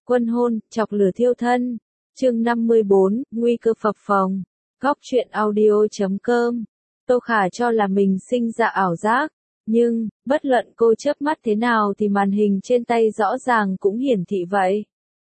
Quân hôn, chọc lửa thiêu thân. Chương 54, nguy cơ phập phồng. Góc truyện audio.com. Tô Khả cho là mình sinh ra ảo giác, nhưng bất luận cô chớp mắt thế nào thì màn hình trên tay rõ ràng cũng hiển thị vậy.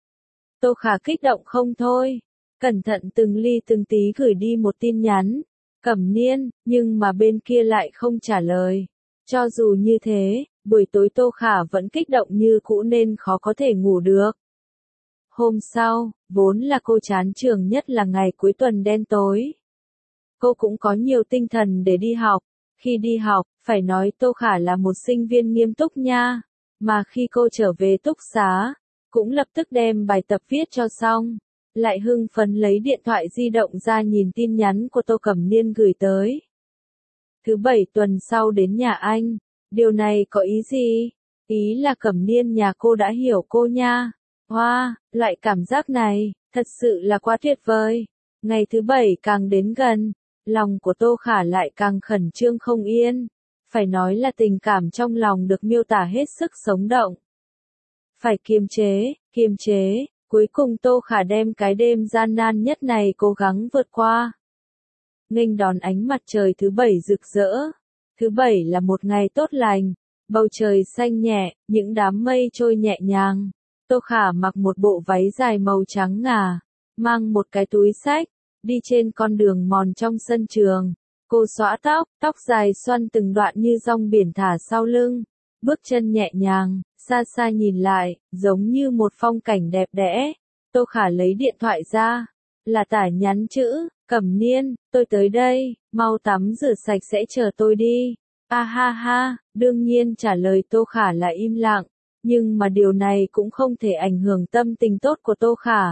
Tô Khả kích động không thôi, cẩn thận từng ly từng tí gửi đi một tin nhắn. Cẩm Niên, nhưng mà bên kia lại không trả lời. Cho dù như thế, buổi tối Tô Khả vẫn kích động như cũ nên khó có thể ngủ được. Hôm sau, vốn là cô chán trường nhất là ngày cuối tuần đen tối. Cô cũng có nhiều tinh thần để đi học. Khi đi học, phải nói Tô Khả là một sinh viên nghiêm túc nha. Mà khi cô trở về túc xá, cũng lập tức đem bài tập viết cho xong. Lại hưng phấn lấy điện thoại di động ra nhìn tin nhắn của Tô Cẩm Niên gửi tới. Thứ bảy tuần sau đến nhà anh. Điều này có ý gì? Ý là Cẩm Niên nhà cô đã hiểu cô nha. Hoa, loại cảm giác này, thật sự là quá tuyệt vời. Ngày thứ bảy càng đến gần, lòng của Tô Khả lại càng khẩn trương không yên. Phải nói là tình cảm trong lòng được miêu tả hết sức sống động. Phải kiềm chế, cuối cùng Tô Khả đem cái đêm gian nan nhất này cố gắng vượt qua. Nghênh đón ánh mặt trời thứ bảy rực rỡ. Thứ bảy là một ngày tốt lành, bầu trời xanh nhẹ, những đám mây trôi nhẹ nhàng. Tô Khả mặc một bộ váy dài màu trắng ngà, mang một cái túi xách, đi trên con đường mòn trong sân trường. Cô xõa tóc dài xoăn từng đoạn như dong biển thả sau lưng, bước chân nhẹ nhàng, xa xa nhìn lại, giống như một phong cảnh đẹp đẽ. Tô Khả lấy điện thoại ra, là tả nhắn chữ, Cẩm Niên, tôi tới đây, mau tắm rửa sạch sẽ chờ tôi đi. A ha ha, đương nhiên trả lời Tô Khả là im lặng, nhưng mà điều này cũng không thể ảnh hưởng tâm tình tốt của Tô Khả.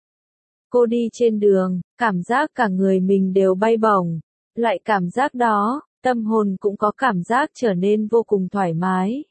Cô đi trên đường, cảm giác cả người mình đều bay bổng. Loại cảm giác đó, tâm hồn cũng có cảm giác trở nên vô cùng thoải mái.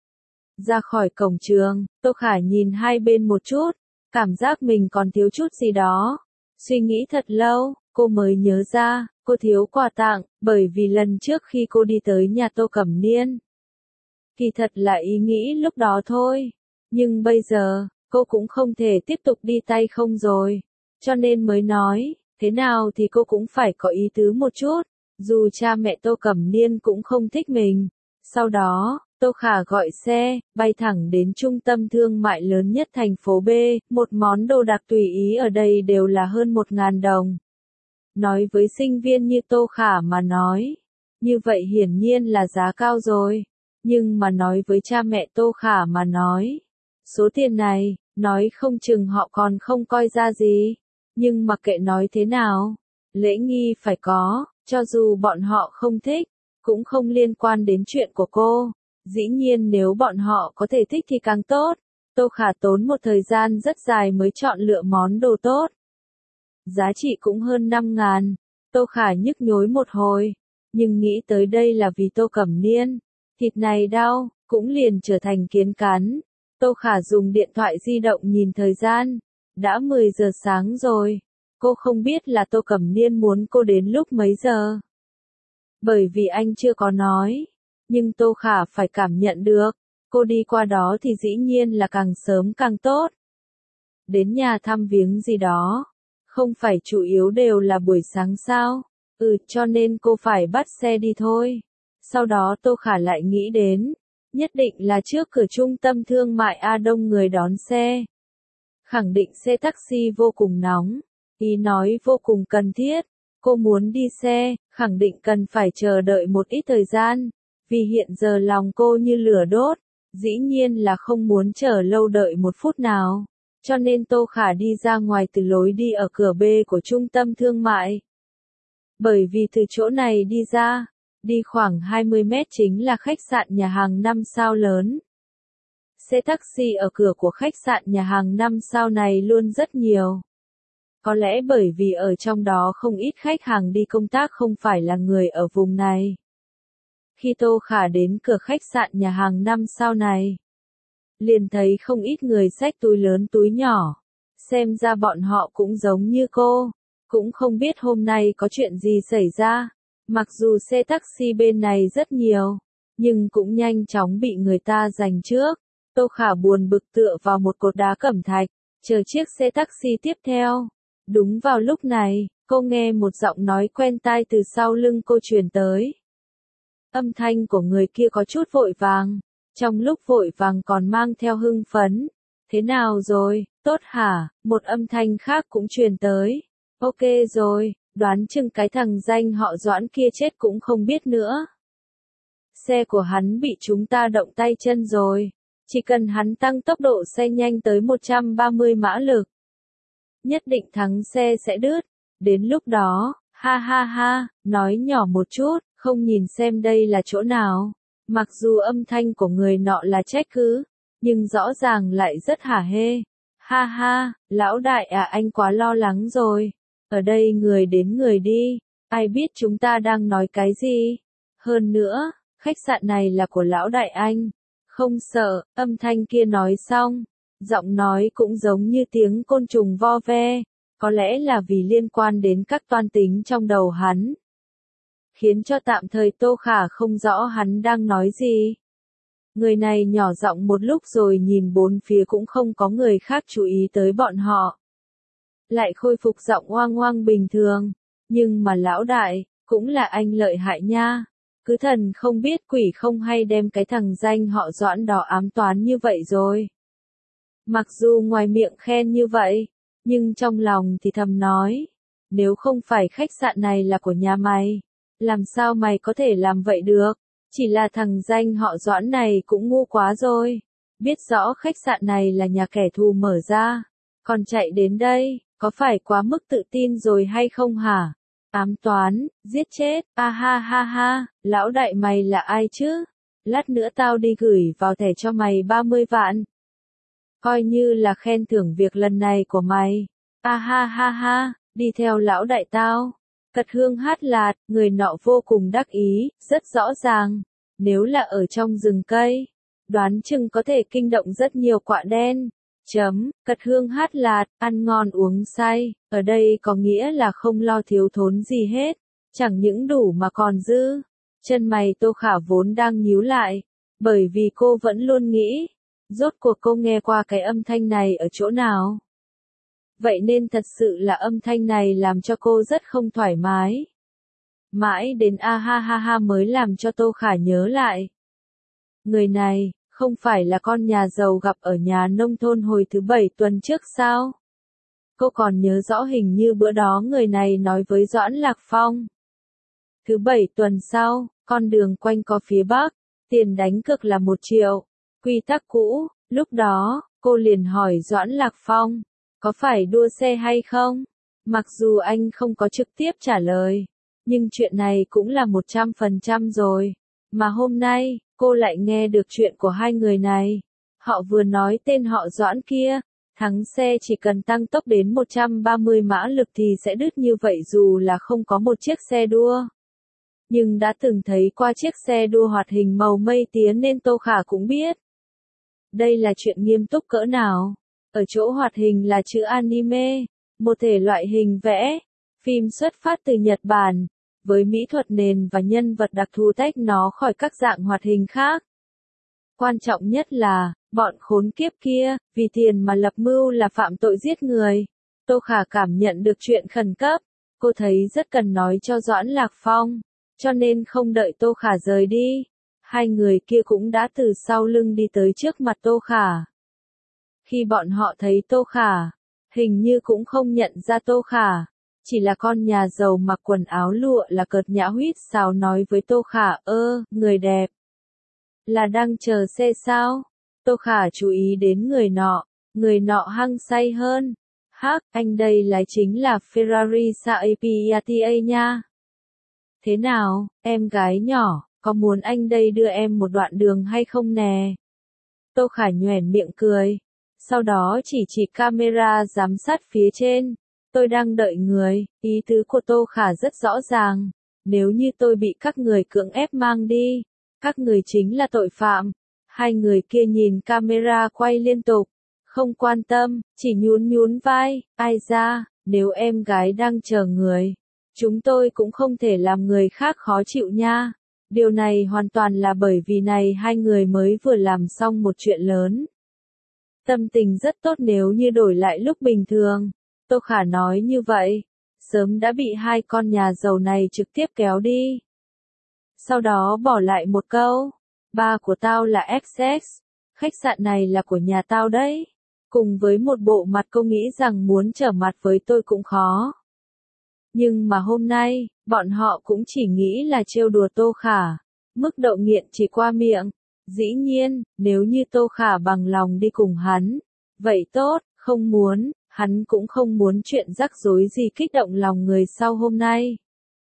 Ra khỏi cổng trường, Tô Khả nhìn hai bên một chút, cảm giác mình còn thiếu chút gì đó. Suy nghĩ thật lâu, cô mới nhớ ra, cô thiếu quà tặng, bởi vì lần trước khi cô đi tới nhà Tô Cẩm Niên. Kỳ thật là ý nghĩ lúc đó thôi, nhưng bây giờ, cô cũng không thể tiếp tục đi tay không rồi. Cho nên mới nói, thế nào thì cô cũng phải có ý tứ một chút, dù cha mẹ Tô Cẩm Niên cũng không thích mình. Sau đó, Tô Khả gọi xe, bay thẳng đến trung tâm thương mại lớn nhất thành phố B, một món đồ đặc tùy ý ở đây đều là hơn 1.000 đồng. Nói với sinh viên như Tô Khả mà nói, như vậy hiển nhiên là giá cao rồi, nhưng mà nói với cha mẹ Tô Khả mà nói, số tiền này, nói không chừng họ còn không coi ra gì, nhưng mặc kệ nói thế nào, lễ nghi phải có, cho dù bọn họ không thích, cũng không liên quan đến chuyện của cô. Dĩ nhiên nếu bọn họ có thể thích thì càng tốt. Tô Khả tốn một thời gian rất dài mới chọn lựa món đồ tốt. Giá trị cũng hơn 5.000. Tô Khả nhức nhối một hồi, nhưng nghĩ tới đây là vì Tô Cẩm Niên. Thịt này đau, cũng liền trở thành kiến cắn. Tô Khả dùng điện thoại di động nhìn thời gian. Đã 10 giờ sáng rồi. Cô không biết là Tô Cẩm Niên muốn cô đến lúc mấy giờ. Bởi vì anh chưa có nói. Nhưng Tô Khả phải cảm nhận được, cô đi qua đó thì dĩ nhiên là càng sớm càng tốt. Đến nhà thăm viếng gì đó, không phải chủ yếu đều là buổi sáng sao? Cho nên cô phải bắt xe đi thôi. Sau đó Tô Khả lại nghĩ đến, nhất định là trước cửa trung tâm thương mại A Đông người đón xe. Khẳng định xe taxi vô cùng nóng, ý nói vô cùng cần thiết. Cô muốn đi xe, khẳng định cần phải chờ đợi một ít thời gian. Vì hiện giờ lòng cô như lửa đốt, dĩ nhiên là không muốn chờ lâu đợi một phút nào. Cho nên Tô Khả đi ra ngoài từ lối đi ở cửa B của trung tâm thương mại. Bởi vì từ chỗ này đi ra, đi khoảng 20 mét chính là khách sạn nhà hàng 5 sao lớn. Xe taxi ở cửa của khách sạn nhà hàng 5 sao này luôn rất nhiều. Có lẽ bởi vì ở trong đó không ít khách hàng đi công tác không phải là người ở vùng này. Khi Tô Khả đến cửa khách sạn nhà hàng 5 sao này, liền thấy không ít người xách túi lớn túi nhỏ. Xem ra bọn họ cũng giống như cô, cũng không biết hôm nay có chuyện gì xảy ra. Mặc dù xe taxi bên này rất nhiều, nhưng cũng nhanh chóng bị người ta giành trước. Tô Khả buồn bực tựa vào một cột đá cẩm thạch, chờ chiếc xe taxi tiếp theo. Đúng vào lúc này, cô nghe một giọng nói quen tai từ sau lưng cô truyền tới. Âm thanh của người kia có chút vội vàng, trong lúc vội vàng còn mang theo hưng phấn. Thế nào rồi, tốt hả? Một âm thanh khác cũng truyền tới. Ok rồi, đoán chừng cái thằng danh họ Doãn kia chết cũng không biết nữa. Xe của hắn bị chúng ta động tay chân rồi. Chỉ cần hắn tăng tốc độ xe nhanh tới 130 mã lực, nhất định thắng xe sẽ đứt. Đến lúc đó, ha ha ha, nói nhỏ một chút, không nhìn xem đây là chỗ nào. Mặc dù âm thanh của người nọ là trách cứ, nhưng rõ ràng lại rất hả hê. Ha ha, lão đại à, anh quá lo lắng rồi. Ở đây người đến người đi, ai biết chúng ta đang nói cái gì. Hơn nữa, khách sạn này là của lão đại anh. Không sợ, âm thanh kia nói xong, giọng nói cũng giống như tiếng côn trùng vo ve, có lẽ là vì liên quan đến các toan tính trong đầu hắn. Khiến cho tạm thời Tô Khả không rõ hắn đang nói gì. Người này nhỏ giọng một lúc rồi nhìn bốn phía cũng không có người khác chú ý tới bọn họ. Lại khôi phục giọng oang oang bình thường, nhưng mà lão đại, cũng là anh lợi hại nha. Cứ thần không biết quỷ không hay đem cái thằng danh họ Doãn đó ám toán như vậy rồi. Mặc dù ngoài miệng khen như vậy, nhưng trong lòng thì thầm nói, nếu không phải khách sạn này là của nhà mày, làm sao mày có thể làm vậy được? Chỉ là thằng danh họ Doãn này cũng ngu quá rồi. Biết rõ khách sạn này là nhà kẻ thù mở ra, còn chạy đến đây, có phải quá mức tự tin rồi hay không hả? Ám toán, giết chết, a ha ha ha, lão đại mày là ai chứ? Lát nữa tao đi gửi vào thẻ cho mày 30 vạn. Coi như là khen thưởng việc lần này của mày. A ha ha ha, đi theo lão đại tao. Cật hương hát lạt, người nọ vô cùng đắc ý, rất rõ ràng. Nếu là ở trong rừng cây, đoán chừng có thể kinh động rất nhiều quạ đen. Cật hương hát lạt, ăn ngon uống say, ở đây có nghĩa là không lo thiếu thốn gì hết, chẳng những đủ mà còn dư. Chân mày Tô Khả vốn đang nhíu lại, bởi vì cô vẫn luôn nghĩ, rốt cuộc cô nghe qua cái âm thanh này ở chỗ nào. Vậy nên thật sự là âm thanh này làm cho cô rất không thoải mái. Mãi đến a ha ha ha mới làm cho Tô Khả nhớ lại. Người này, không phải là con nhà giàu gặp ở nhà nông thôn hồi thứ 7 tuần trước sao? Cô còn nhớ rõ hình như bữa đó người này nói với Doãn Lạc Phong. Thứ 7 tuần sau, con đường quanh co phía Bắc, tiền đánh cược là 1 triệu. Quy tắc cũ, lúc đó, cô liền hỏi Doãn Lạc Phong, có phải đua xe hay không? Mặc dù anh không có trực tiếp trả lời, nhưng chuyện này cũng là 100% rồi. Mà hôm nay, cô lại nghe được chuyện của hai người này. Họ vừa nói tên họ Doãn kia, thắng xe chỉ cần tăng tốc đến 130 mã lực thì sẽ đứt như vậy dù là không có một chiếc xe đua. Nhưng đã từng thấy qua chiếc xe đua hoạt hình màu mây tía nên Tô Khả cũng biết. Đây là chuyện nghiêm túc cỡ nào. Ở chỗ hoạt hình là chữ anime, một thể loại hình vẽ, phim xuất phát từ Nhật Bản, với mỹ thuật nền và nhân vật đặc thù tách nó khỏi các dạng hoạt hình khác. Quan trọng nhất là, bọn khốn kiếp kia, vì tiền mà lập mưu là phạm tội giết người. Tô Khả cảm nhận được chuyện khẩn cấp, cô thấy rất cần nói cho Doãn Lạc Phong, cho nên không đợi Tô Khả rời đi. Hai người kia cũng đã từ sau lưng đi tới trước mặt Tô Khả. Khi bọn họ thấy Tô Khả, hình như cũng không nhận ra Tô Khả. Chỉ là con nhà giàu mặc quần áo lụa là cợt nhã huýt sáo nói với Tô Khả, người đẹp. Là đang chờ xe sao? Tô Khả chú ý đến người nọ hăng say hơn. Hắc, anh đây lại chính là Ferrari Sapiatia nha. Thế nào, em gái nhỏ, có muốn anh đây đưa em một đoạn đường hay không nè? Tô Khả nhoẻn miệng cười. Sau đó chỉ camera giám sát phía trên. Tôi đang đợi người, ý tứ của Tô Khả rất rõ ràng. Nếu như tôi bị các người cưỡng ép mang đi, các người chính là tội phạm. Hai người kia nhìn camera quay liên tục, không quan tâm, chỉ nhún vai, ai ra, nếu em gái đang chờ người, chúng tôi cũng không thể làm người khác khó chịu nha. Điều này hoàn toàn là bởi vì này hai người mới vừa làm xong một chuyện lớn. Tâm tình rất tốt nếu như đổi lại lúc bình thường. Tô Khả nói như vậy, sớm đã bị hai con nhà giàu này trực tiếp kéo đi. Sau đó bỏ lại một câu, ba của tao là XX, khách sạn này là của nhà tao đấy. Cùng với một bộ mặt cô nghĩ rằng muốn trở mặt với tôi cũng khó. Nhưng mà hôm nay, bọn họ cũng chỉ nghĩ là trêu đùa Tô Khả. Mức độ nghiện chỉ qua miệng. Dĩ nhiên, nếu như Tô Khả bằng lòng đi cùng hắn, vậy tốt, không muốn, hắn cũng không muốn chuyện rắc rối gì kích động lòng người sau hôm nay.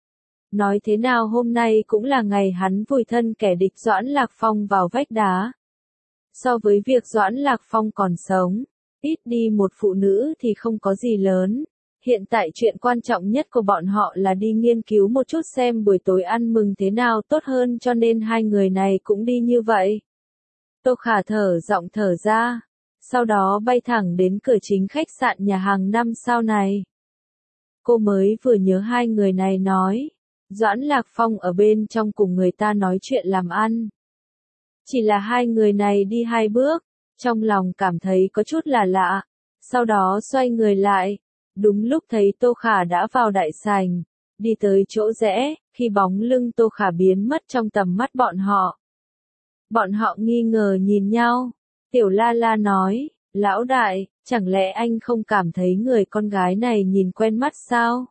Nói thế nào hôm nay cũng là ngày hắn vùi thân kẻ địch Doãn Lạc Phong vào vách đá. So với việc Doãn Lạc Phong còn sống, ít đi một phụ nữ thì không có gì lớn. Hiện tại chuyện quan trọng nhất của bọn họ là đi nghiên cứu một chút xem buổi tối ăn mừng thế nào tốt hơn, cho nên hai người này cũng đi như vậy. Tô Khả thở giọng thở ra, sau đó bay thẳng đến cửa chính khách sạn nhà hàng 5 sao này. Cô mới vừa nhớ hai người này nói, Doãn Lạc Phong ở bên trong cùng người ta nói chuyện làm ăn. Chỉ là hai người này đi hai bước, trong lòng cảm thấy có chút là lạ, sau đó xoay người lại. Đúng lúc thấy Tô Khả đã vào đại sảnh, đi tới chỗ rẽ, khi bóng lưng Tô Khả biến mất trong tầm mắt bọn họ. Bọn họ nghi ngờ nhìn nhau, Tiểu La La nói, lão đại, chẳng lẽ anh không cảm thấy người con gái này nhìn quen mắt sao?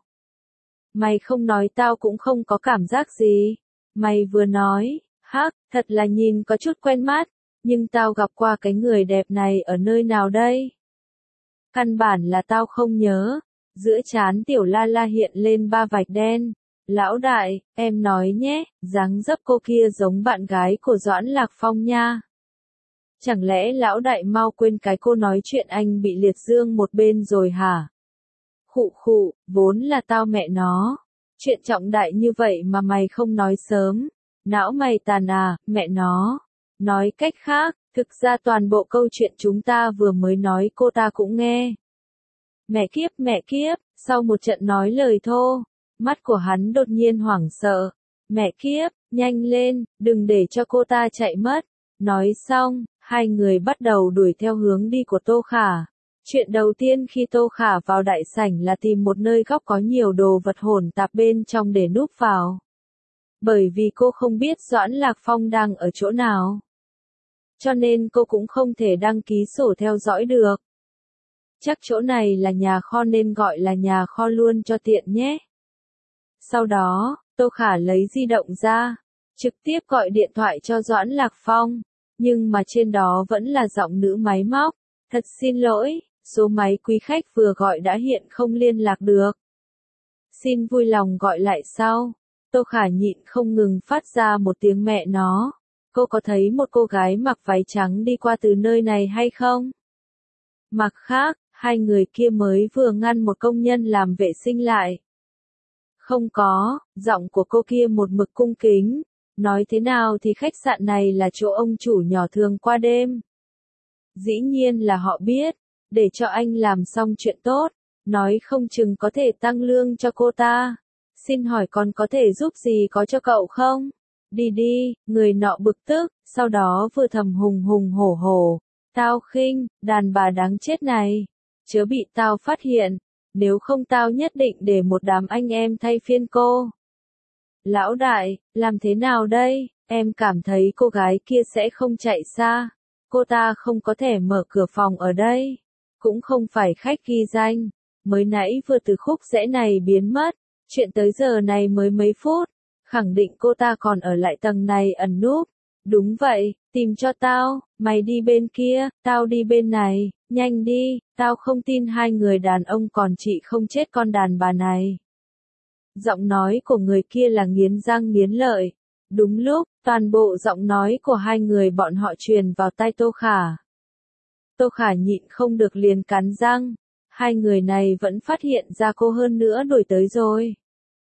Mày không nói tao cũng không có cảm giác gì. Mày vừa nói, hắc, thật là nhìn có chút quen mắt, nhưng tao gặp qua cái người đẹp này ở nơi nào đây? Căn bản là tao không nhớ. Giữa trán Tiểu La La hiện lên ba vạch đen. Lão đại, em nói nhé, dáng dấp cô kia giống bạn gái của Doãn Lạc Phong nha. Chẳng lẽ lão đại mau quên cái cô nói chuyện anh bị liệt dương một bên rồi hả? Khụ khụ, vốn là tao mẹ nó. Chuyện trọng đại như vậy mà mày không nói sớm. Não mày tàn à, mẹ nó. Nói cách khác, thực ra toàn bộ câu chuyện chúng ta vừa mới nói cô ta cũng nghe. Mẹ kiếp, sau một trận nói lời thô, mắt của hắn đột nhiên hoảng sợ. Mẹ kiếp, nhanh lên, đừng để cho cô ta chạy mất. Nói xong, hai người bắt đầu đuổi theo hướng đi của Tô Khả. Chuyện đầu tiên khi Tô Khả vào đại sảnh là tìm một nơi góc có nhiều đồ vật hỗn tạp bên trong để núp vào. Bởi vì cô không biết Doãn Lạc Phong đang ở chỗ nào. Cho nên cô cũng không thể đăng ký sổ theo dõi được. Chắc chỗ này là nhà kho nên gọi là nhà kho luôn cho tiện nhé. Sau đó, Tô Khả lấy di động ra, trực tiếp gọi điện thoại cho Doãn Lạc Phong, nhưng mà trên đó vẫn là giọng nữ máy móc. Thật xin lỗi, số máy quý khách vừa gọi đã hiện không liên lạc được. Xin vui lòng gọi lại sau. Tô Khả nhịn không ngừng phát ra một tiếng mẹ nó. Cô có thấy một cô gái mặc váy trắng đi qua từ nơi này hay không? Mặt khác, hai người kia mới vừa ngăn một công nhân làm vệ sinh lại. Không có, giọng của cô kia một mực cung kính. Nói thế nào thì khách sạn này là chỗ ông chủ nhỏ thường qua đêm. Dĩ nhiên là họ biết, để cho anh làm xong chuyện tốt, nói không chừng có thể tăng lương cho cô ta. Xin hỏi còn có thể giúp gì có cho cậu không? Đi đi, người nọ bực tức, sau đó vừa thầm hùng hùng hổ hổ. Tao khinh, đàn bà đáng chết này. Chớ bị tao phát hiện, nếu không tao nhất định để một đám anh em thay phiên cô. Lão đại, làm thế nào đây? Em cảm thấy cô gái kia sẽ không chạy xa. Cô ta không có thể mở cửa phòng ở đây. Cũng không phải khách ghi danh. Mới nãy vừa từ khúc rẽ này biến mất. Chuyện tới giờ này mới mấy phút. Khẳng định cô ta còn ở lại tầng này ẩn núp. Đúng vậy, tìm cho tao. Mày đi bên kia, tao đi bên này. Nhanh đi, tao không tin hai người đàn ông còn chị không chết con đàn bà này. Giọng nói của người kia là nghiến răng nghiến lợi. Đúng lúc, toàn bộ giọng nói của hai người bọn họ truyền vào tai Tô Khả. Tô Khả nhịn không được liền cắn răng. Hai người này vẫn phát hiện ra cô hơn nữa đuổi tới rồi.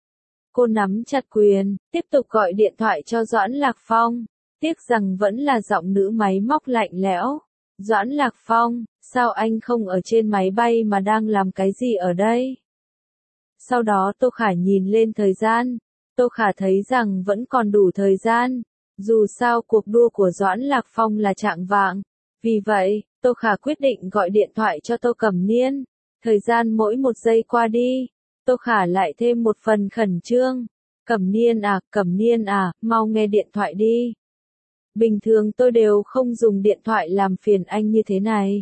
Cô nắm chặt quyền, tiếp tục gọi điện thoại cho Doãn Lạc Phong. Tiếc rằng vẫn là giọng nữ máy móc lạnh lẽo. Doãn Lạc Phong, sao anh không ở trên máy bay mà đang làm cái gì ở đây? Sau đó Tô Khả nhìn lên thời gian. Tô Khả thấy rằng vẫn còn đủ thời gian. Dù sao cuộc đua của Doãn Lạc Phong là chạng vạng. Vì vậy, Tô Khả quyết định gọi điện thoại cho Tô Cẩm Niên. Thời gian mỗi một giây qua đi, Tô Khả lại thêm một phần khẩn trương. Cẩm Niên à, mau nghe điện thoại đi. Bình thường tôi đều không dùng điện thoại làm phiền anh như thế này.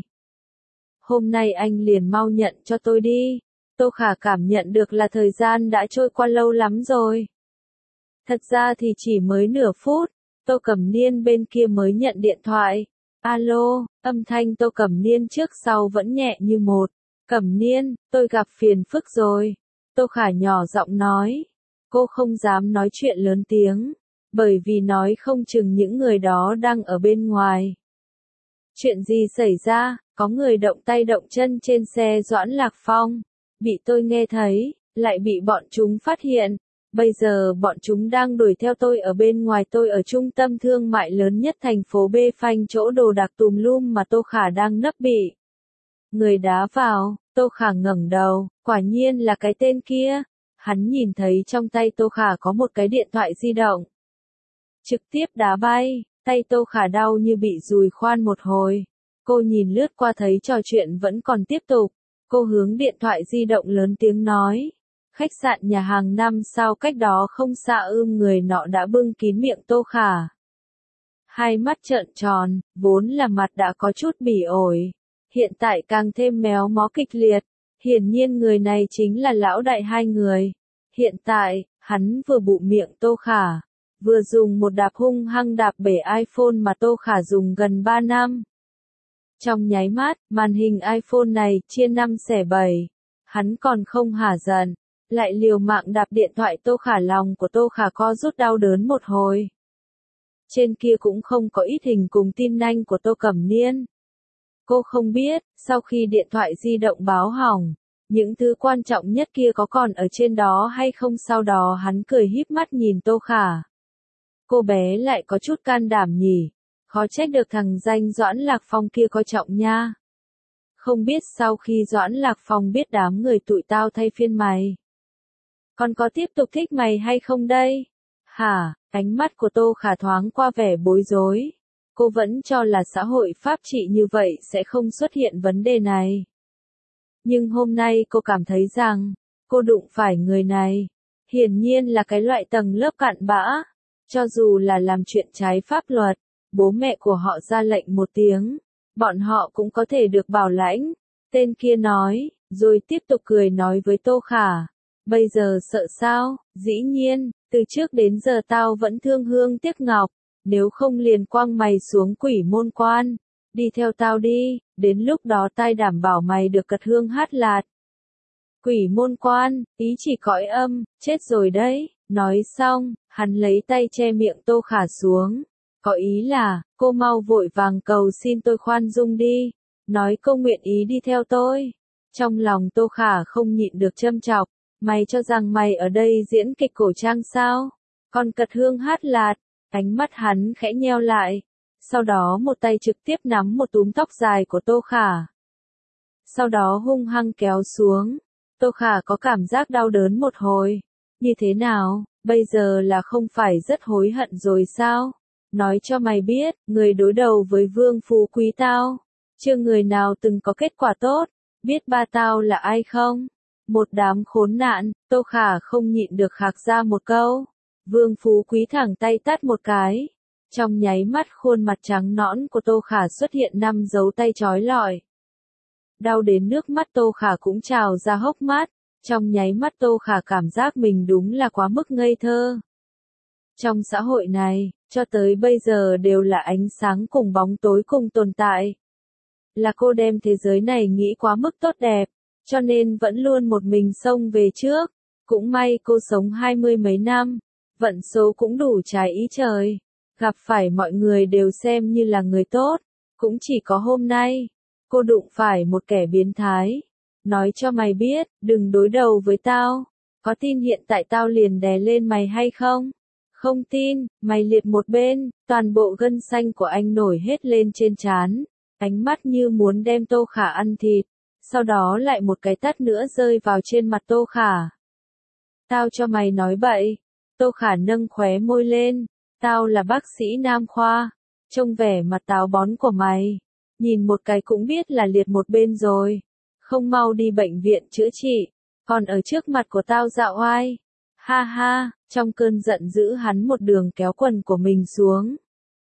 Hôm nay anh liền mau nhận cho tôi đi. Tô Khả cảm nhận được là thời gian đã trôi qua lâu lắm rồi. Thật ra thì chỉ mới nửa phút, Tô Cẩm Niên bên kia mới nhận điện thoại. Alo, âm thanh Tô Cẩm Niên trước sau vẫn nhẹ như một. Cẩm Niên, tôi gặp phiền phức rồi. Tô Khả nhỏ giọng nói. Cô không dám nói chuyện lớn tiếng, bởi vì nói không chừng những người đó đang ở bên ngoài. Chuyện gì xảy ra? Có người động tay động chân trên xe Doãn Lạc Phong. Bị tôi nghe thấy, lại bị bọn chúng phát hiện. Bây giờ bọn chúng đang đuổi theo tôi ở bên ngoài, tôi ở trung tâm thương mại lớn nhất thành phố B phanh chỗ đồ đạc tùm lum mà Tô Khả đang nấp bị người đá vào. Tô Khả ngẩng đầu, quả nhiên là cái tên kia. Hắn nhìn thấy trong tay Tô Khả có một cái điện thoại di động. Trực tiếp đá bay, tay Tô Khả đau như bị dùi khoan một hồi. Cô nhìn lướt qua thấy trò chuyện vẫn còn tiếp tục. Cô hướng điện thoại di động lớn tiếng nói. Khách sạn nhà hàng 5 sao cách đó không xa người nọ đã bưng kín miệng Tô Khả. Hai mắt trợn tròn, vốn là mặt đã có chút bỉ ổi. Hiện tại càng thêm méo mó kịch liệt. Hiển nhiên người này chính là lão đại hai người. Hiện tại, hắn vừa bụng miệng Tô Khả, vừa dùng một đạp hung hăng đạp bể iPhone mà Tô Khả dùng gần 3 năm. Trong nháy mắt, màn hình iPhone này chia 5 xẻ 7. Hắn còn không hả giận, lại liều mạng đạp điện thoại Tô Khả, lòng của Tô Khả co rút đau đớn một hồi. Trên kia cũng không có ít hình cùng tin nhanh của Tô Cẩm Niên. Cô không biết, sau khi điện thoại di động báo hỏng, những thứ quan trọng nhất kia có còn ở trên đó hay không. Sau đó hắn cười híp mắt nhìn Tô Khả. Cô bé lại có chút can đảm nhỉ, khó trách được thằng danh Doãn Lạc Phong kia coi trọng nha. Không biết sau khi Doãn Lạc Phong biết đám người tụi tao thay phiên mày, còn có tiếp tục thích mày hay không đây? Hả? Ánh mắt của Tô Khả thoáng qua vẻ bối rối. Cô vẫn cho là xã hội pháp trị như vậy sẽ không xuất hiện vấn đề này. Nhưng hôm nay cô cảm thấy rằng, cô đụng phải người này. Hiển nhiên là cái loại tầng lớp cặn bã. Cho dù là làm chuyện trái pháp luật, bố mẹ của họ ra lệnh một tiếng, bọn họ cũng có thể được bảo lãnh. Tên kia nói, rồi tiếp tục cười nói với Tô Khả. Bây giờ sợ sao? Dĩ nhiên, từ trước đến giờ tao vẫn thương hương tiếc ngọc. Nếu không liền quăng mày xuống Quỷ Môn Quan. Đi theo tao đi, đến lúc đó tai đảm bảo mày được cật hương hát lạt. Quỷ Môn Quan, ý chỉ cõi âm, chết rồi đấy. Nói xong, hắn lấy tay che miệng Tô Khả xuống. Có ý là, cô mau vội vàng cầu xin tôi khoan dung đi. Nói cô nguyện ý đi theo tôi. Trong lòng Tô Khả không nhịn được châm chọc. Mày cho rằng mày ở đây diễn kịch cổ trang sao? Còn cật hương hát lạt. Ánh mắt hắn khẽ nheo lại. Sau đó một tay trực tiếp nắm một túm tóc dài của Tô Khả. Sau đó hung hăng kéo xuống. Tô Khả có cảm giác đau đớn một hồi. Như thế nào, bây giờ là không phải rất hối hận rồi sao? Nói cho mày biết, người đối đầu với Vương Phú Quý tao. Chưa người nào từng có kết quả tốt. Biết ba tao là ai không? Một đám khốn nạn. Tô Khả không nhịn được khạc ra một câu. Vương Phú Quý thẳng tay tát một cái. Trong nháy mắt khuôn mặt trắng nõn của Tô Khả xuất hiện 5 dấu tay chói lọi. Đau đến nước mắt Tô Khả cũng trào ra hốc mắt. Trong nháy mắt Tô Khả cảm giác mình đúng là quá mức ngây thơ. Trong xã hội này, cho tới bây giờ đều là ánh sáng cùng bóng tối cùng tồn tại. Là cô đem thế giới này nghĩ quá mức tốt đẹp, cho nên vẫn luôn một mình xông về trước. Cũng may cô sống 20 mấy năm, vận số cũng đủ trái ý trời. Gặp phải mọi người đều xem như là người tốt. Cũng chỉ có hôm nay, cô đụng phải một kẻ biến thái. Nói cho mày biết, đừng đối đầu với tao. Có tin hiện tại tao liền đè lên mày hay không? Không tin, mày liệt một bên, toàn bộ gân xanh của anh nổi hết lên trên trán. Ánh mắt như muốn đem Tô Khả ăn thịt. Sau đó lại một cái tát nữa rơi vào trên mặt Tô Khả. Tao cho mày nói bậy. Tô Khả nâng khóe môi lên. Tao là bác sĩ nam khoa. Trông vẻ mặt táo bón của mày. nhìn một cái cũng biết là liệt một bên rồi. Không mau đi bệnh viện chữa trị, còn ở trước mặt của tao dạo oai. Ha ha, trong cơn giận dữ hắn một đường kéo quần của mình xuống.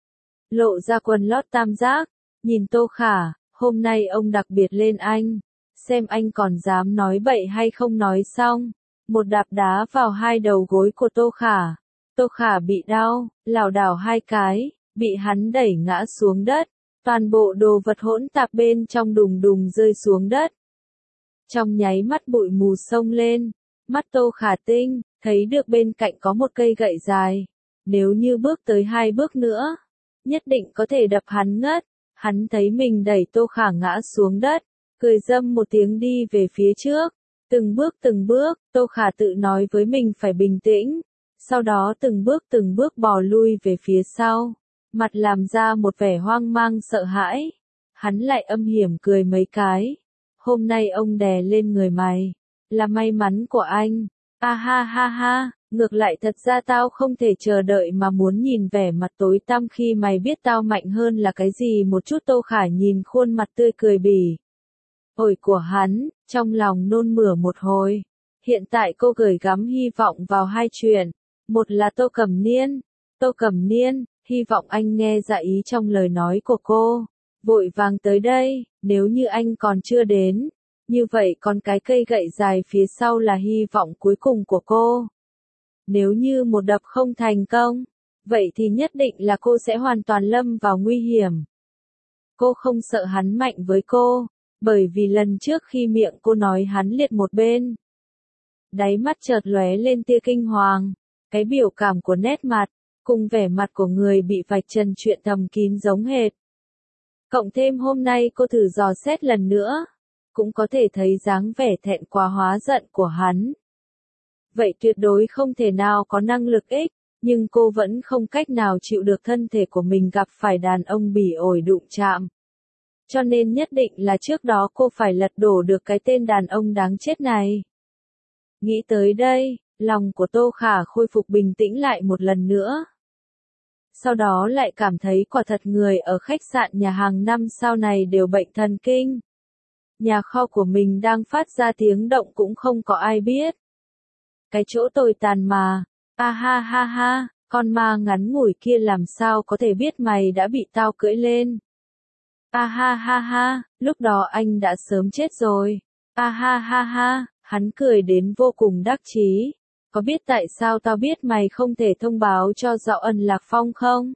Lộ ra quần lót tam giác, nhìn Tô Khả, hôm nay ông đặc biệt lên anh, xem anh còn dám nói bậy hay không. Nói xong, một đạp đá vào hai đầu gối của Tô Khả. Tô Khả bị đau, lảo đảo hai cái, bị hắn đẩy ngã xuống đất, toàn bộ đồ vật hỗn tạp bên trong đùng đùng rơi xuống đất. Trong nháy mắt bụi mù xông lên, mắt Tô Khả tinh, thấy được bên cạnh có một cây gậy dài, nếu như bước tới 2 bước nữa, nhất định có thể đập hắn ngất. Hắn thấy mình đẩy Tô Khả ngã xuống đất, cười râm một tiếng đi về phía trước, từng bước, Tô Khả tự nói với mình phải bình tĩnh, sau đó từng bước bò lui về phía sau, mặt làm ra một vẻ hoang mang sợ hãi. Hắn lại âm hiểm cười mấy cái, hôm nay ông đè lên người mày, là may mắn của anh. A ha ha ha, ngược lại thật ra tao không thể chờ đợi mà muốn nhìn vẻ mặt tối tăm khi mày biết tao mạnh hơn là cái gì một chút. Tô Khả nhìn khuôn mặt tươi cười bỉ ổi của hắn, trong lòng nôn mửa một hồi. Hiện tại cô gửi gắm hy vọng vào 2 chuyện, một là Tô Cẩm Niên, hy vọng anh nghe ra ý trong lời nói của cô, vội vàng tới đây, nếu như anh còn chưa đến. Như vậy còn cái cây gậy dài phía sau là hy vọng cuối cùng của cô. Nếu như một đập không thành công, vậy thì nhất định là cô sẽ hoàn toàn lâm vào nguy hiểm. Cô không sợ hắn mạnh với cô, bởi vì lần trước khi miệng cô nói hắn liệt một bên, đáy mắt chợt lóe lên tia kinh hoàng, cái biểu cảm của nét mặt, cùng vẻ mặt của người bị vạch trần chuyện thầm kín giống hệt. Cộng thêm hôm nay cô thử dò xét lần nữa, cũng có thể thấy dáng vẻ thẹn quá hóa giận của hắn. Vậy tuyệt đối không thể nào có năng lực ích, nhưng cô vẫn không cách nào chịu được thân thể của mình gặp phải đàn ông bỉ ổi đụng chạm. Cho nên nhất định là trước đó cô phải lật đổ được cái tên đàn ông đáng chết này. Nghĩ tới đây, lòng của Tô Khả khôi phục bình tĩnh lại một lần nữa. Sau đó lại cảm thấy quả thật người ở khách sạn nhà hàng 5 sao này đều bệnh thần kinh. Nhà kho của mình đang phát ra tiếng động cũng không có ai biết. Cái chỗ tồi tàn mà, a ha ha ha, con ma ngắn ngủi kia làm sao có thể biết mày đã bị tao cưỡi lên. A ha ha ha, lúc đó anh đã sớm chết rồi. A ha ha ha, hắn cười đến vô cùng đắc chí. Có biết tại sao tao biết mày không thể thông báo cho Dạo Ân Lạc Phong không?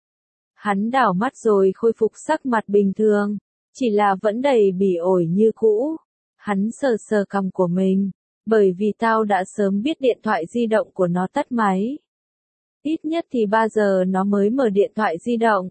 Hắn đảo mắt rồi khôi phục sắc mặt bình thường, chỉ là vẫn đầy bỉ ổi như cũ. Hắn sờ sờ cằm của mình, bởi vì tao đã sớm biết điện thoại di động của nó tắt máy. Ít nhất thì 3 giờ nó mới mở điện thoại di động.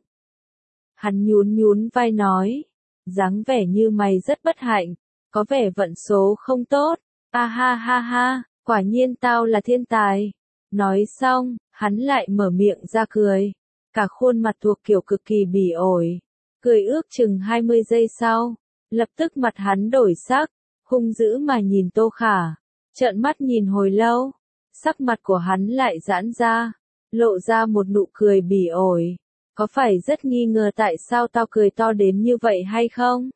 Hắn nhún vai nói, dáng vẻ như mày rất bất hạnh, có vẻ vận số không tốt. A ha ha ha, quả nhiên tao là thiên tài. Nói xong, hắn lại mở miệng ra cười, cả khuôn mặt thuộc kiểu cực kỳ bỉ ổi. Cười ước chừng 20 giây sau, lập tức mặt hắn đổi sắc, hung dữ mà nhìn Tô Khả, trợn mắt nhìn hồi lâu, sắc mặt của hắn lại giãn ra, lộ ra một nụ cười bỉ ổi. Có phải rất nghi ngờ tại sao tao cười to đến như vậy hay không?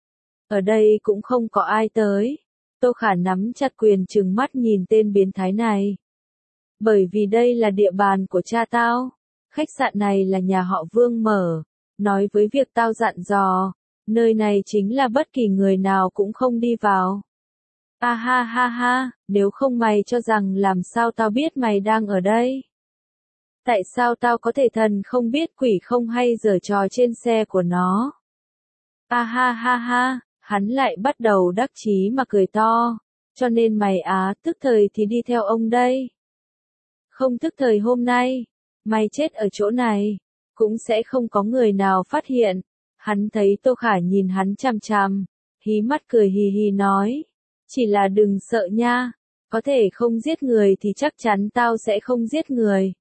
Ở đây cũng không có ai tới. Tô Khả nắm chặt quyền trừng mắt nhìn tên biến thái này. Bởi vì đây là địa bàn của cha tao. Khách sạn này là nhà họ Vương mở. Nói với việc tao dặn dò, nơi này chính là bất kỳ người nào cũng không đi vào. A ha ha ha, nếu không mày cho rằng làm sao tao biết mày đang ở đây? Tại sao tao có thể thần không biết quỷ không hay giở trò trên xe của nó? A ha ha ha, hắn lại bắt đầu đắc chí mà cười to. Cho nên mày tức thời thì đi theo ông đây. Không tức thời hôm nay, mày chết ở chỗ này, cũng sẽ không có người nào phát hiện. Hắn thấy Tô Khả nhìn hắn chằm chằm, hí mắt cười hì hì nói. Chỉ là đừng sợ nha, có thể không giết người thì chắc chắn tao sẽ không giết người.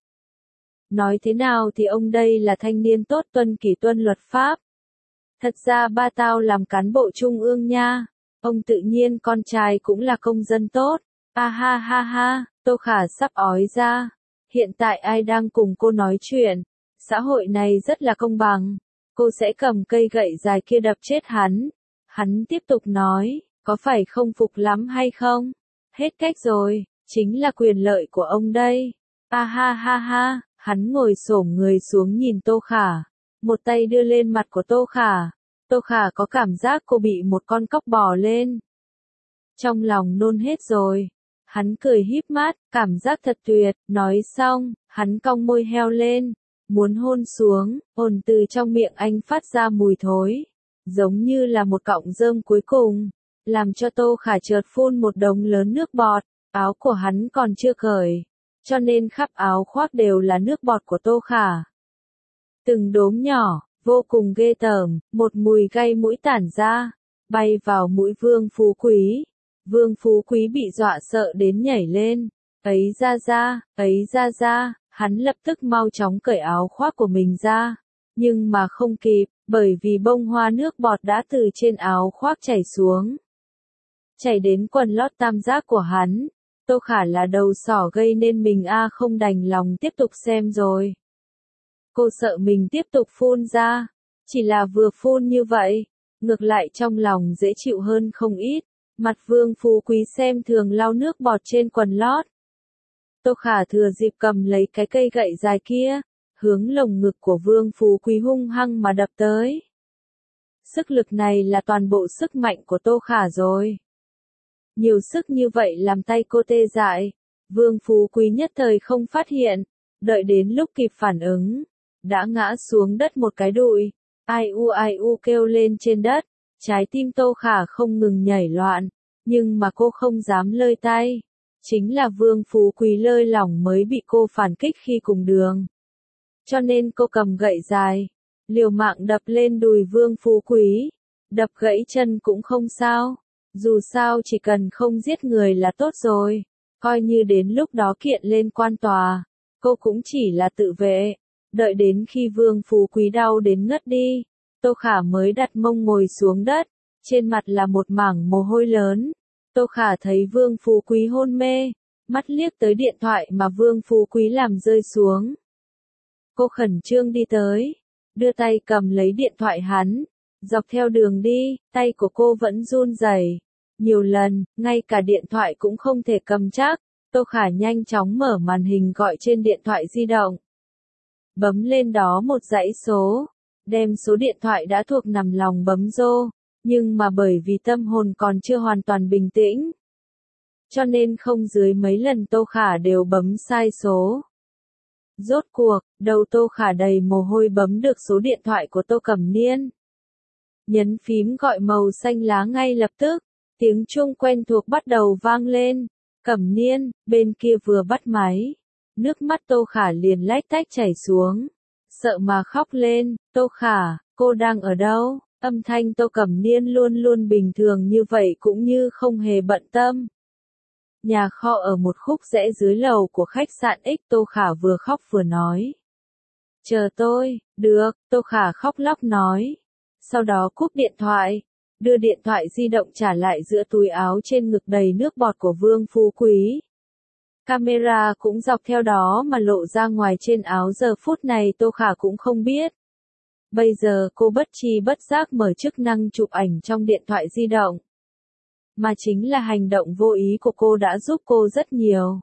Nói thế nào thì ông đây là thanh niên tốt tuân kỷ tuân luật pháp. Thật ra ba tao làm cán bộ trung ương nha, ông tự nhiên con trai cũng là công dân tốt. A ha ha ha, Tô Khả sắp ói ra. Hiện tại ai đang cùng cô nói chuyện? Xã hội này rất là công bằng. cô sẽ cầm cây gậy dài kia đập chết hắn. Hắn tiếp tục nói, có phải không phục lắm hay không? Hết cách rồi, chính là quyền lợi của ông đây. A ha ha ha, hắn ngồi xổm người xuống nhìn Tô Khả, một tay đưa lên mặt của Tô Khả. Tô Khả có cảm giác cô bị một con cóc bò lên. Trong lòng nôn hết rồi. Hắn cười híp mắt, cảm giác thật tuyệt, nói xong, hắn cong môi heo lên, muốn hôn xuống, hồn từ trong miệng anh phát ra mùi thối, giống như là một cọng rơm cuối cùng, làm cho Tô Khả chợt phun một đống lớn nước bọt, áo của hắn còn chưa cởi, cho nên khắp áo khoác đều là nước bọt của Tô Khả. Từng đốm nhỏ, vô cùng ghê tởm, một mùi gây mũi tản ra, bay vào mũi Vương Phú Quý. Vương Phú Quý bị dọa sợ đến nhảy lên, ấy ra ra, hắn lập tức mau chóng cởi áo khoác của mình ra, nhưng mà không kịp, bởi vì bông hoa nước bọt đã từ trên áo khoác chảy xuống. Chảy đến quần lót tam giác của hắn, Tô Khả là đầu sỏ gây nên mình không đành lòng tiếp tục xem rồi. Cô sợ mình tiếp tục phun ra, chỉ là vừa phun như vậy, ngược lại trong lòng dễ chịu hơn không ít. Mặt Vương Phú Quý xem thường lau nước bọt trên quần lót. Tô Khả thừa dịp cầm lấy cái cây gậy dài kia, hướng lồng ngực của Vương Phú Quý hung hăng mà đập tới. Sức lực này là toàn bộ sức mạnh của Tô Khả rồi. Nhiều sức như vậy làm tay cô tê dại. Vương Phú Quý nhất thời không phát hiện, đợi đến lúc kịp phản ứng, đã ngã xuống đất một cái đụi, ai u kêu lên trên đất. Trái tim Tô Khả không ngừng nhảy loạn, nhưng mà cô không dám lơi tay. Chính là Vương Phú Quý lơi lỏng mới bị cô phản kích khi cùng đường. Cho nên cô cầm gậy dài, liều mạng đập lên đùi Vương Phú Quý. Đập gãy chân cũng không sao, dù sao chỉ cần không giết người là tốt rồi. Coi như đến lúc đó kiện lên quan tòa, cô cũng chỉ là tự vệ. Đợi đến khi Vương Phú Quý đau đến ngất đi, Tô Khả mới đặt mông ngồi xuống đất, trên mặt là một mảng mồ hôi lớn. Tô Khả thấy Vương Phú Quý hôn mê, mắt liếc tới điện thoại mà Vương Phú Quý làm rơi xuống. Cô khẩn trương đi tới, đưa tay cầm lấy điện thoại hắn, dọc theo đường đi, tay của cô vẫn run rẩy, nhiều lần, ngay cả điện thoại cũng không thể cầm chắc. Tô Khả nhanh chóng mở màn hình gọi trên điện thoại di động. Bấm lên đó một dãy số. Đem số điện thoại đã thuộc nằm lòng bấm rô, nhưng mà bởi vì tâm hồn còn chưa hoàn toàn bình tĩnh, cho nên không dưới mấy lần Tô Khả đều bấm sai số. Rốt cuộc, đầu Tô Khả đầy mồ hôi bấm được số điện thoại của Tô Cẩm Niên. Nhấn phím gọi màu xanh lá ngay lập tức, tiếng chuông quen thuộc bắt đầu vang lên. Cẩm Niên, bên kia vừa bắt máy, nước mắt Tô Khả liền lách tách chảy xuống. Sợ mà khóc lên, Tô Khả, cô đang ở đâu? Âm thanh Tô Cẩm Niên luôn luôn bình thường như vậy cũng như không hề bận tâm. Nhà kho ở một khúc rẽ dưới lầu của khách sạn X. Tô Khả vừa khóc vừa nói. Chờ tôi, được, Tô Khả khóc lóc nói. Sau đó cúp điện thoại, đưa điện thoại di động trả lại giữa túi áo trên ngực đầy nước bọt của Vương Phú Quý. Camera cũng dọc theo đó mà lộ ra ngoài trên áo, giờ phút này Tô Khả cũng không biết. Bây giờ cô bất tri bất giác mở chức năng chụp ảnh trong điện thoại di động. Mà chính là hành động vô ý của cô đã giúp cô rất nhiều.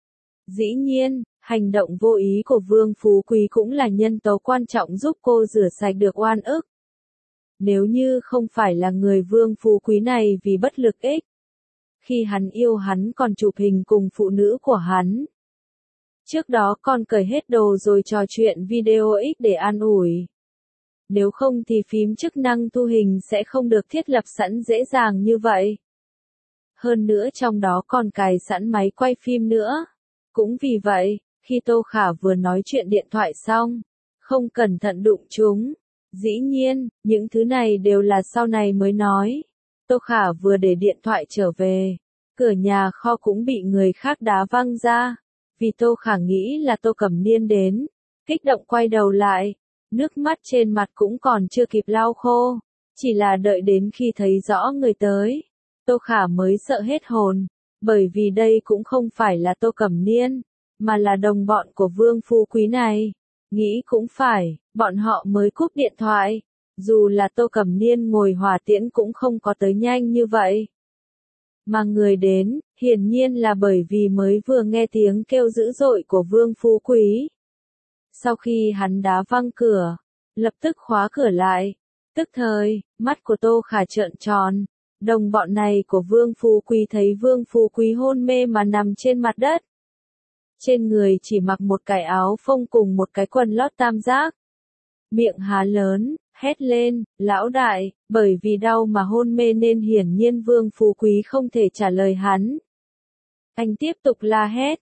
Dĩ nhiên, hành động vô ý của Vương Phú Quý cũng là nhân tố quan trọng giúp cô rửa sạch được oan ức. Nếu như không phải là người Vương Phú Quý này vì bất lực ích, khi hắn yêu hắn còn chụp hình cùng phụ nữ của hắn. Trước đó còn cởi hết đồ rồi trò chuyện video X để an ủi. Nếu không thì phím chức năng thu hình sẽ không được thiết lập sẵn dễ dàng như vậy. Hơn nữa trong đó còn cài sẵn máy quay phim nữa. Cũng vì vậy, khi Tô Khả vừa nói chuyện điện thoại xong, không cẩn thận đụng chúng. Dĩ nhiên, những thứ này đều là sau này mới nói. Tô Khả vừa để điện thoại trở về, cửa nhà kho cũng bị người khác đá văng ra. Vì Tô Khả nghĩ là Tô Cẩm Niên đến, kích động quay đầu lại, nước mắt trên mặt cũng còn chưa kịp lau khô, chỉ là đợi đến khi thấy rõ người tới, Tô Khả mới sợ hết hồn, bởi vì đây cũng không phải là Tô Cẩm Niên, mà là đồng bọn của Vương Phú Quý này. Nghĩ cũng phải, bọn họ mới cúp điện thoại. Dù là Tô Cẩm Niên ngồi hỏa tiễn cũng không có tới nhanh như vậy. Mà người đến, hiển nhiên là bởi vì mới vừa nghe tiếng kêu dữ dội của Vương Phú Quý. Sau khi hắn đá văng cửa, lập tức khóa cửa lại. Tức thời, mắt của Tô Khả trợn tròn. Đồng bọn này của Vương Phú Quý thấy Vương Phú Quý hôn mê mà nằm trên mặt đất. Trên người chỉ mặc một cái áo phông cùng một cái quần lót tam giác. Miệng há lớn, hét lên, lão đại, bởi vì đau mà hôn mê nên hiển nhiên Vương Phú Quý không thể trả lời hắn. Anh tiếp tục la hét,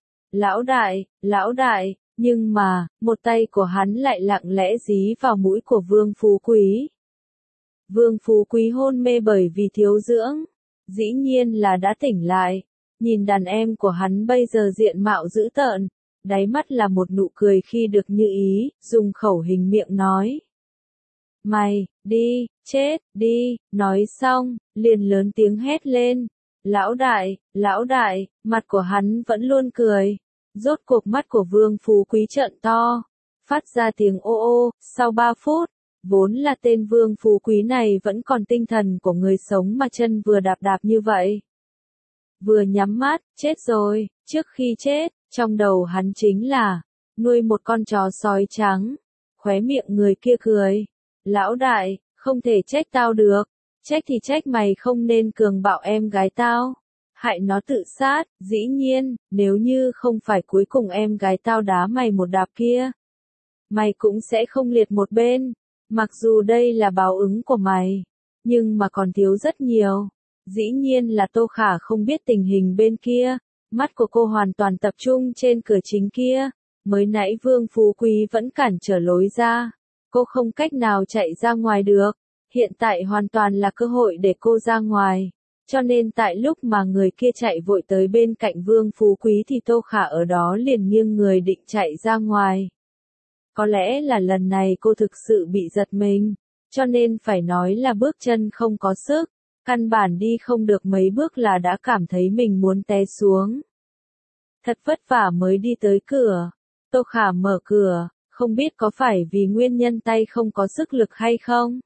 lão đại, nhưng mà, một tay của hắn lại lặng lẽ dí vào mũi của Vương Phú Quý. Vương Phú Quý hôn mê bởi vì thiếu dưỡng, dĩ nhiên là đã tỉnh lại. Nhìn đàn em của hắn bây giờ diện mạo dữ tợn, đáy mắt là một nụ cười khi được như ý, dùng khẩu hình miệng nói. Mày, đi, chết, đi, nói xong, liền lớn tiếng hét lên. Lão đại, mặt của hắn vẫn luôn cười. Rốt cuộc mắt của Vương Phú Quý trợn to, phát ra tiếng ô ô, sau 3 phút. Vốn là tên Vương Phú Quý này vẫn còn tinh thần của người sống mà chân vừa đạp đạp như vậy. Vừa nhắm mắt, chết rồi, trước khi chết, trong đầu hắn chính là, nuôi một con chó sói trắng. Khóe miệng người kia cười. Lão đại, không thể trách tao được, trách thì trách mày không nên cường bạo em gái tao. Hại nó tự sát, dĩ nhiên, nếu như không phải cuối cùng em gái tao đá mày một đạp kia. Mày cũng sẽ không liệt một bên, mặc dù đây là báo ứng của mày, nhưng mà còn thiếu rất nhiều. Dĩ nhiên là Tô Khả không biết tình hình bên kia, mắt của cô hoàn toàn tập trung trên cửa chính kia, mới nãy Vương Phú Quý vẫn cản trở lối ra, cô không cách nào chạy ra ngoài được, hiện tại hoàn toàn là cơ hội để cô ra ngoài, cho nên tại lúc mà người kia chạy vội tới bên cạnh Vương Phú Quý thì Tô Khả ở đó liền nghiêng người định chạy ra ngoài. Có lẽ là lần này cô thực sự bị giật mình, cho nên phải nói là bước chân không có sức. Căn bản đi không được mấy bước là đã cảm thấy mình muốn té xuống. Thật vất vả mới đi tới cửa. Tô Khả mở cửa, không biết có phải vì nguyên nhân tay không có sức lực hay không.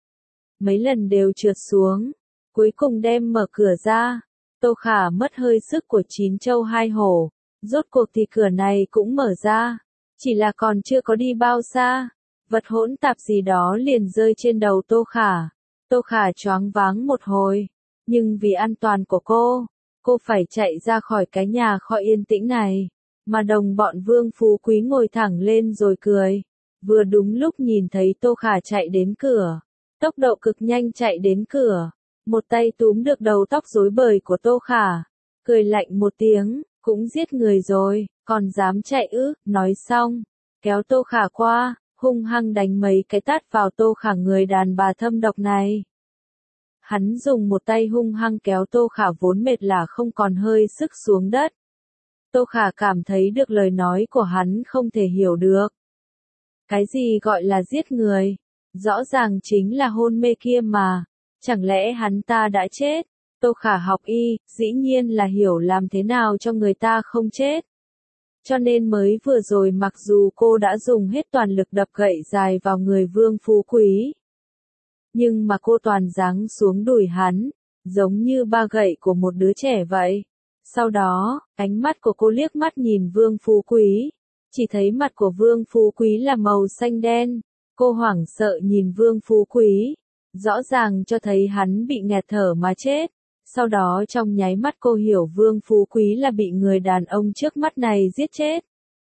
Mấy lần đều trượt xuống, cuối cùng đem mở cửa ra. Tô Khả mất hơi sức của 9 châu 2 hổ. Rốt cuộc thì cửa này cũng mở ra. Chỉ là còn chưa có đi bao xa. Vật hỗn tạp gì đó liền rơi trên đầu Tô Khả. Tô Khả choáng váng một hồi, nhưng vì an toàn của cô phải chạy ra khỏi cái nhà kho yên tĩnh này, mà đồng bọn Vương Phú Quý ngồi thẳng lên rồi cười, vừa đúng lúc nhìn thấy Tô Khả chạy đến cửa, tốc độ cực nhanh chạy đến cửa, một tay túm được đầu tóc rối bời của Tô Khả, cười lạnh một tiếng, cũng giết người rồi, còn dám chạy ư, nói xong, kéo Tô Khả qua. Hung hăng đánh mấy cái tát vào Tô Khả người đàn bà thâm độc này. Hắn dùng một tay hung hăng kéo Tô Khả vốn mệt là không còn hơi sức xuống đất. Tô Khả cảm thấy được lời nói của hắn không thể hiểu được. Cái gì gọi là giết người? Rõ ràng chính là hôn mê kia mà. Chẳng lẽ hắn ta đã chết? Tô Khả học y, dĩ nhiên là hiểu làm thế nào cho người ta không chết. Cho nên mới vừa rồi mặc dù cô đã dùng hết toàn lực đập gậy dài vào người Vương Phú Quý. Nhưng mà cô toàn giáng xuống đùi hắn, giống như ba gậy của một đứa trẻ vậy. Sau đó, ánh mắt của cô liếc mắt nhìn Vương Phú Quý. Chỉ thấy mặt của Vương Phú Quý là màu xanh đen. Cô hoảng sợ nhìn Vương Phú Quý. Rõ ràng cho thấy hắn bị nghẹt thở mà chết. Sau đó trong nháy mắt cô hiểu Vương Phú Quý là bị người đàn ông trước mắt này giết chết.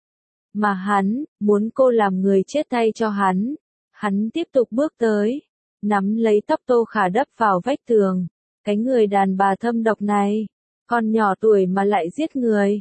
Mà hắn, muốn cô làm người chết thay cho hắn. Hắn tiếp tục bước tới, nắm lấy tóc Tô Khả đập vào vách tường. Cái người đàn bà thâm độc này, còn nhỏ tuổi mà lại giết người.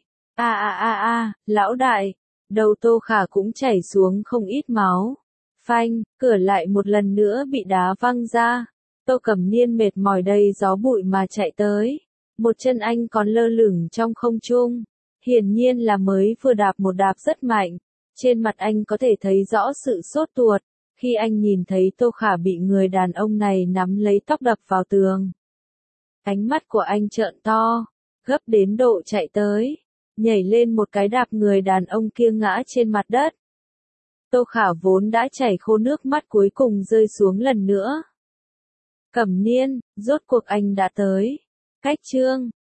Lão đại, đầu Tô Khả cũng chảy xuống không ít máu. Phanh, cửa lại một lần nữa bị đá văng ra. Tô Cẩm Niên mệt mỏi đầy gió bụi mà chạy tới. Một chân anh còn lơ lửng trong không trung. Hiển nhiên là mới vừa đạp một đạp rất mạnh. Trên mặt anh có thể thấy rõ sự sốt ruột. Khi anh nhìn thấy Tô Khả bị người đàn ông này nắm lấy tóc đập vào tường. Ánh mắt của anh trợn to, gấp đến độ chạy tới. Nhảy lên một cái đạp người đàn ông kia ngã trên mặt đất. Tô Khả vốn đã chảy khô nước mắt cuối cùng rơi xuống lần nữa. Cẩm Niên, rốt cuộc anh đã tới. Cách chương